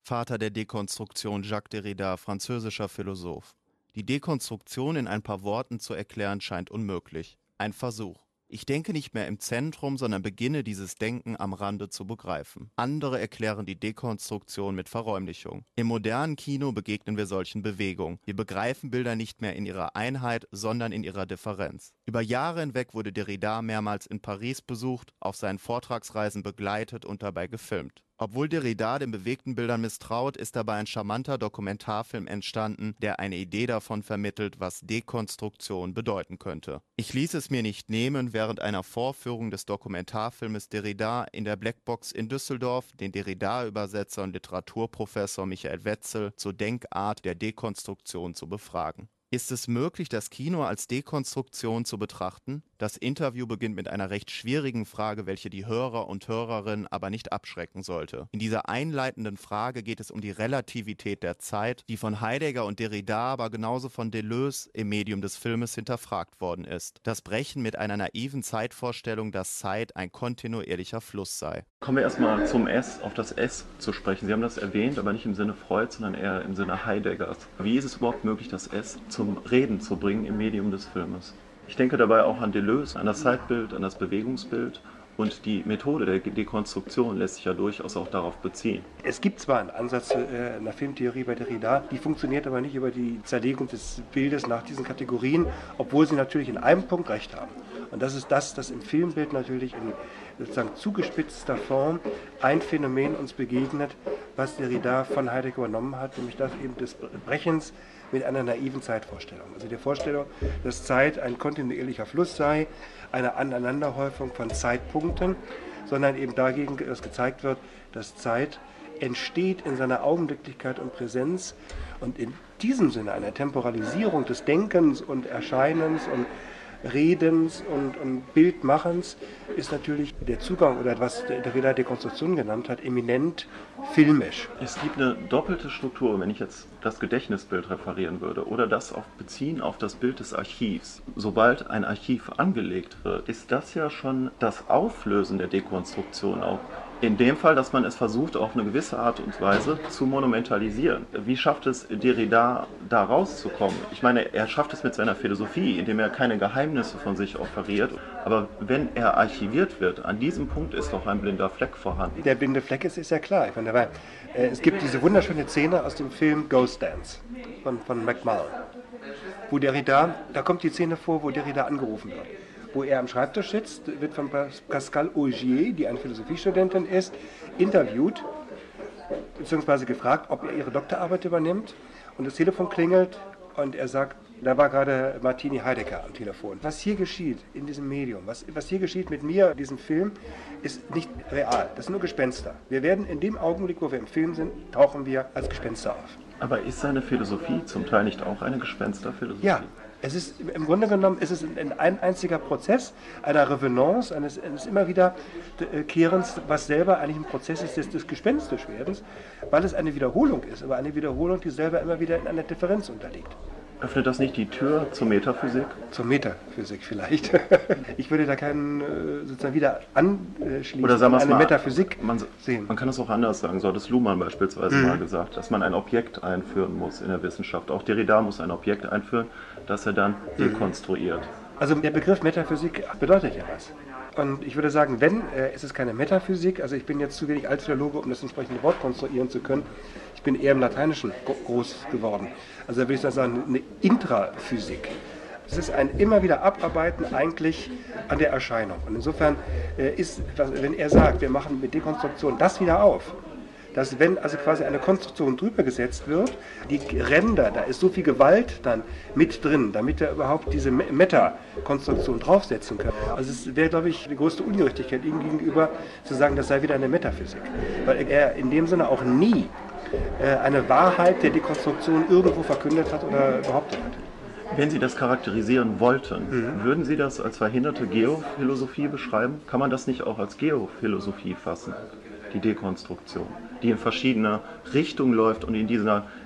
Vater der Dekonstruktion Jacques Derrida, französischer Philosoph. Die Dekonstruktion in ein paar Worten zu erklären scheint unmöglich. Ein Versuch. Ich denke nicht mehr im Zentrum, sondern beginne dieses Denken am Rande zu begreifen. Andere erklären die Dekonstruktion mit Verräumlichung. Im modernen Kino begegnen wir solchen Bewegungen. Wir begreifen Bilder nicht mehr in ihrer Einheit, sondern in ihrer Differenz. Über Jahre hinweg wurde Derrida mehrmals in Paris besucht, auf seinen Vortragsreisen begleitet und dabei gefilmt. Obwohl Derrida den bewegten Bildern misstraut, ist dabei ein charmanter Dokumentarfilm entstanden, der eine Idee davon vermittelt, was Dekonstruktion bedeuten könnte. Ich ließ es mir nicht nehmen, während einer Vorführung des Dokumentarfilmes Derrida in der Blackbox in Düsseldorf den Derrida-Übersetzer und Literaturprofessor Michael Wetzel zur Denkart der Dekonstruktion zu befragen. Ist es möglich, das Kino als Dekonstruktion zu betrachten? Das Interview beginnt mit einer recht schwierigen Frage, welche die Hörer und Hörerinnen aber nicht abschrecken sollte. In dieser einleitenden Frage geht es um die Relativität der Zeit, die von Heidegger und Derrida, aber genauso von Deleuze im Medium des Filmes hinterfragt worden ist. Das Brechen mit einer naiven Zeitvorstellung, dass Zeit ein kontinuierlicher Fluss sei. Kommen wir erstmal zum S, auf das S zu sprechen. Sie haben das erwähnt, aber nicht im Sinne Freud, sondern eher im Sinne Heideggers. Wie ist es überhaupt möglich, das S zum Reden zu bringen im Medium des Filmes? Ich denke dabei auch an Deleuze, an das Zeitbild, an das Bewegungsbild. Und die Methode der Dekonstruktion lässt sich ja durchaus auch darauf beziehen. Es gibt zwar einen Ansatz einer Filmtheorie bei Derrida, die funktioniert aber nicht über die Zerlegung des Bildes nach diesen Kategorien, obwohl sie natürlich in einem Punkt recht haben. Und das ist das, dass im Filmbild natürlich in sozusagen zugespitzter Form ein Phänomen uns begegnet, was Derrida von Heidegger übernommen hat, nämlich das eben des Brechens mit einer naiven Zeitvorstellung. Also der Vorstellung, dass Zeit ein kontinuierlicher Fluss sei, eine Aneinanderhäufung von Zeitpunkten, sondern eben dagegen, dass gezeigt wird, dass Zeit entsteht in seiner Augenblicklichkeit und Präsenz und in diesem Sinne einer Temporalisierung des Denkens und Erscheinens und Redens und Bildmachens ist natürlich der Zugang oder was Derrida Dekonstruktion genannt hat, eminent filmisch. Es gibt eine doppelte Struktur, wenn ich jetzt das Gedächtnisbild referieren würde oder das beziehen auf das Bild des Archivs. Sobald ein Archiv angelegt wird, ist das ja schon das Auflösen der Dekonstruktion auch. In dem Fall, dass man es versucht, auf eine gewisse Art und Weise zu monumentalisieren. Wie schafft es Derrida, da rauszukommen? Ich meine, er schafft es mit seiner Philosophie, indem er keine Geheimnisse von sich offeriert. Aber wenn er archiviert wird, an diesem Punkt ist doch ein blinder Fleck vorhanden. Der blinde Fleck ist ja klar. Ich meine, es gibt diese wunderschöne Szene aus dem Film Ghost Dance von McMahon, wo Derrida, da kommt die Szene vor, wo Derrida angerufen wird. Wo er am Schreibtisch sitzt, wird von Pascal Augier, die eine Philosophiestudentin ist, interviewt, beziehungsweise gefragt, ob er ihre Doktorarbeit übernimmt. Und das Telefon klingelt und er sagt, da war gerade Martini Heidegger am Telefon. Was hier geschieht in diesem Medium, was hier geschieht mit mir, in diesem Film, ist nicht real. Das sind nur Gespenster. Wir werden in dem Augenblick, wo wir im Film sind, tauchen wir als Gespenster auf. Aber ist seine Philosophie zum Teil nicht auch eine Gespensterphilosophie? Ja. Es ist im Grunde genommen ein einziger Prozess einer Revenance, eines immer wieder Kehrens, was selber eigentlich ein Prozess ist des Gespenstischwerdens, weil es eine Wiederholung ist, aber eine Wiederholung, die selber immer wieder in einer Differenz unterliegt. Öffnet das nicht die Tür zur Metaphysik? Zur Metaphysik vielleicht. Ich würde da keinen sozusagen wieder anschließen. Oder sagen wir es eine mal, Metaphysik sehen. Man kann es auch anders sagen. So hat es Luhmann beispielsweise mal gesagt, dass man ein Objekt einführen muss in der Wissenschaft. Auch Derrida muss ein Objekt einführen, das er dann dekonstruiert. Also der Begriff Metaphysik bedeutet ja was. Und ich würde sagen, ist es keine Metaphysik, also ich bin jetzt zu wenig Altphilologe, um das entsprechende Wort konstruieren zu können. Ich bin eher im Lateinischen groß geworden. Also da würde ich sagen, eine Intraphysik. Es ist ein immer wieder Abarbeiten eigentlich an der Erscheinung. Und insofern wenn er sagt, wir machen mit Dekonstruktion das wieder auf, dass wenn also quasi eine Konstruktion drüber gesetzt wird, die Ränder, da ist so viel Gewalt dann mit drin, damit er überhaupt diese Meta-Konstruktion draufsetzen kann. Also es wäre, glaube ich, die größte Ungerechtigkeit ihm gegenüber, zu sagen, das sei wieder eine Metaphysik. Weil er in dem Sinne auch nie eine Wahrheit der Dekonstruktion irgendwo verkündet hat oder behauptet hat. Wenn Sie das charakterisieren wollten, würden Sie das als verhinderte Geophilosophie beschreiben? Kann man das nicht auch als Geophilosophie fassen, die Dekonstruktion, die in verschiedene Richtungen läuft und in dieser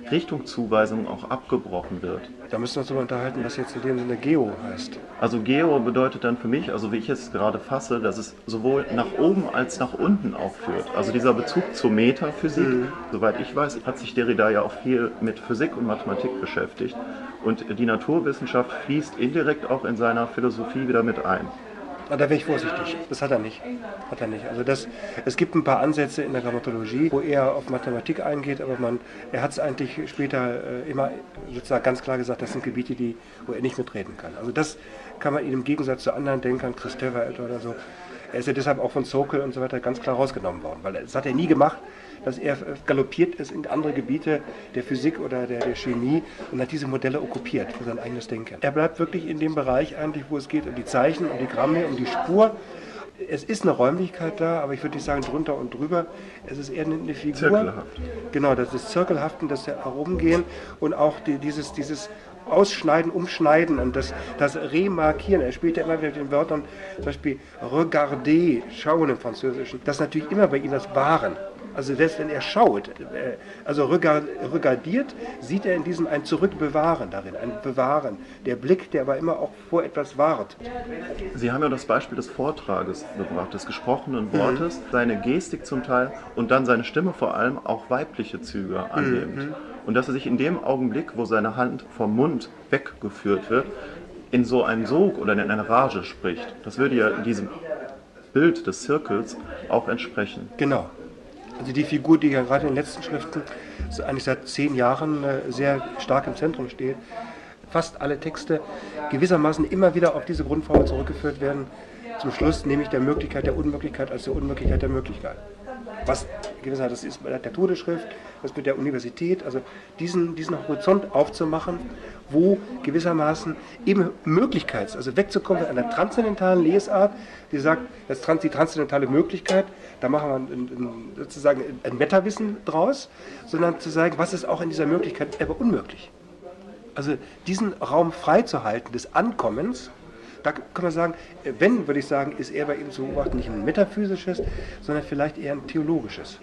Richtungszuweisung auch abgebrochen wird. Da müssen wir uns darüber unterhalten, was jetzt in dem Sinne Geo heißt. Also Geo bedeutet dann für mich, also wie ich es gerade fasse, dass es sowohl nach oben als nach unten auch führt. Also dieser Bezug zur Metaphysik, soweit ich weiß, hat sich Derrida ja auch viel mit Physik und Mathematik beschäftigt. Und die Naturwissenschaft fließt indirekt auch in seiner Philosophie wieder mit ein. Da wäre ich vorsichtig. Das hat er nicht. Also es gibt ein paar Ansätze in der Grammatologie, wo er auf Mathematik eingeht, aber er hat es eigentlich später immer sozusagen ganz klar gesagt, das sind Gebiete, wo er nicht mitreden kann. Also das kann man ihm im Gegensatz zu anderen Denkern, Kristeva oder so, er ist ja deshalb auch von Sokol und so weiter ganz klar rausgenommen worden, weil das hat er nie gemacht, dass er galoppiert ist in andere Gebiete der Physik oder der Chemie und hat diese Modelle okkupiert für sein eigenes Denken. Er bleibt wirklich in dem Bereich eigentlich, wo es geht um die Zeichen, um die Gramme, um die Spur. Es ist eine Räumlichkeit da, aber ich würde nicht sagen drunter und drüber. Es ist eher eine Figur. Zirkelhaft. Genau, das ist Zirkelhaften, das Herumgehen und auch dieses Ausschneiden, Umschneiden und das Remarkieren. Er spielt ja immer wieder mit den Wörtern, zum Beispiel regarder, schauen im Französischen. Das ist natürlich immer bei ihm das Wahren. Also selbst wenn er schaut, also regardiert, sieht er in diesem ein Zurückbewahren darin, ein Bewahren. Der Blick, der aber immer auch vor etwas wahrt. Sie haben ja das Beispiel des Vortrages gebracht, des gesprochenen Wortes, seine Gestik zum Teil und dann seine Stimme vor allem auch weibliche Züge annimmt. Und dass er sich in dem Augenblick, wo seine Hand vom Mund weggeführt wird, in so einen Sog oder in eine Rage spricht. Das würde ja diesem Bild des Zirkels auch entsprechen. Genau. Also die Figur, die ja gerade in den letzten Schriften eigentlich seit 10 Jahren sehr stark im Zentrum steht, fast alle Texte gewissermaßen immer wieder auf diese Grundformel zurückgeführt werden, zum Schluss nämlich der Möglichkeit der Unmöglichkeit als der Unmöglichkeit der Möglichkeit. Was gewissermaßen, das ist bei der Todesschrift, das mit der Universität, also diesen Horizont aufzumachen, wo gewissermaßen eben also wegzukommen von einer transzendentalen Lesart, die sagt, die transzendentale Möglichkeit, da machen wir sozusagen ein Metawissen draus, sondern zu sagen, was ist auch in dieser Möglichkeit aber unmöglich. Also diesen Raum freizuhalten des Ankommens, da kann man sagen, würde ich sagen, ist er bei ihm zu beobachten nicht ein metaphysisches, sondern vielleicht eher ein theologisches.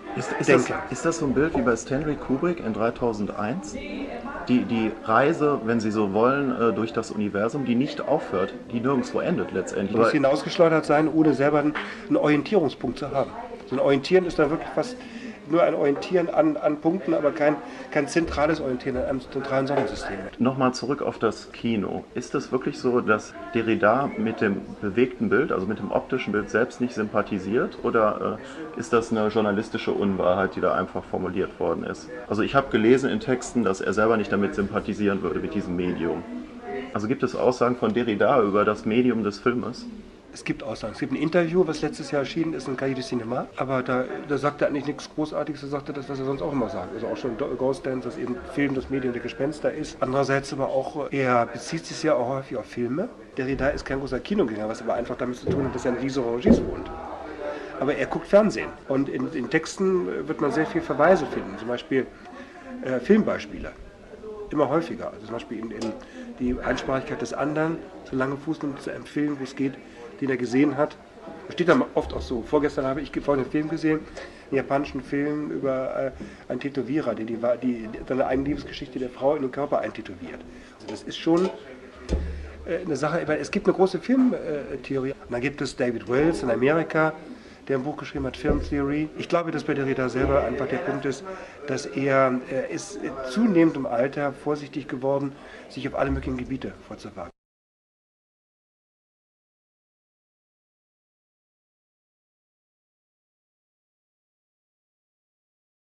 Ist das so ein Bild wie bei Stanley Kubrick in 3001? Die Reise, wenn Sie so wollen, durch das Universum, die nicht aufhört, die nirgendwo endet letztendlich. Du musst hinausgeschleudert sein, ohne selber einen Orientierungspunkt zu haben. So ein Orientieren ist da wirklich fast nur ein Orientieren an Punkten, aber kein zentrales Orientieren an einem zentralen Sonnensystem. Nochmal zurück auf das Kino. Ist es wirklich so, dass Derrida mit dem bewegten Bild, also mit dem optischen Bild selbst nicht sympathisiert? Oder ist das eine journalistische Unwahrheit, die da einfach formuliert worden ist? Also ich habe gelesen in Texten, dass er selber nicht damit sympathisieren würde, mit diesem Medium. Also gibt es Aussagen von Derrida über das Medium des Filmes? Es gibt Aussagen. Es gibt ein Interview, was letztes Jahr erschienen ist in Cahiers du Cinéma, aber da sagt er eigentlich nichts Großartiges, er sagte das, was er sonst auch immer sagt. Also auch schon Ghost Dance, dass eben Film das Medium der Gespenster ist. Andererseits aber auch, er bezieht sich ja auch häufig auf Filme. Derrida ist kein großer Kinogänger, was aber einfach damit zu tun hat, dass er in Visorangis wohnt. Aber er guckt Fernsehen und in Texten wird man sehr viel Verweise finden, zum Beispiel Filmbeispiele. Immer häufiger. Also zum Beispiel in die Einsprachigkeit des anderen, so lange Fuß nimmt zu einem Film, wo es geht, den er gesehen hat. Das steht dann oft auch so. Vorgestern habe ich folgenden Film gesehen, einen japanischen Film über einen Tätowierer, der seine eigene Liebesgeschichte der Frau in den Körper eintätowiert. Also das ist schon eine Sache, es gibt eine große Filmtheorie. Und dann gibt es David Wells in Amerika, der ein Buch geschrieben hat, Film Theory. Ich glaube, dass bei Derrida selber einfach der Punkt ist, dass er ist zunehmend im Alter vorsichtig geworden, sich auf alle möglichen Gebiete vorzuwagen.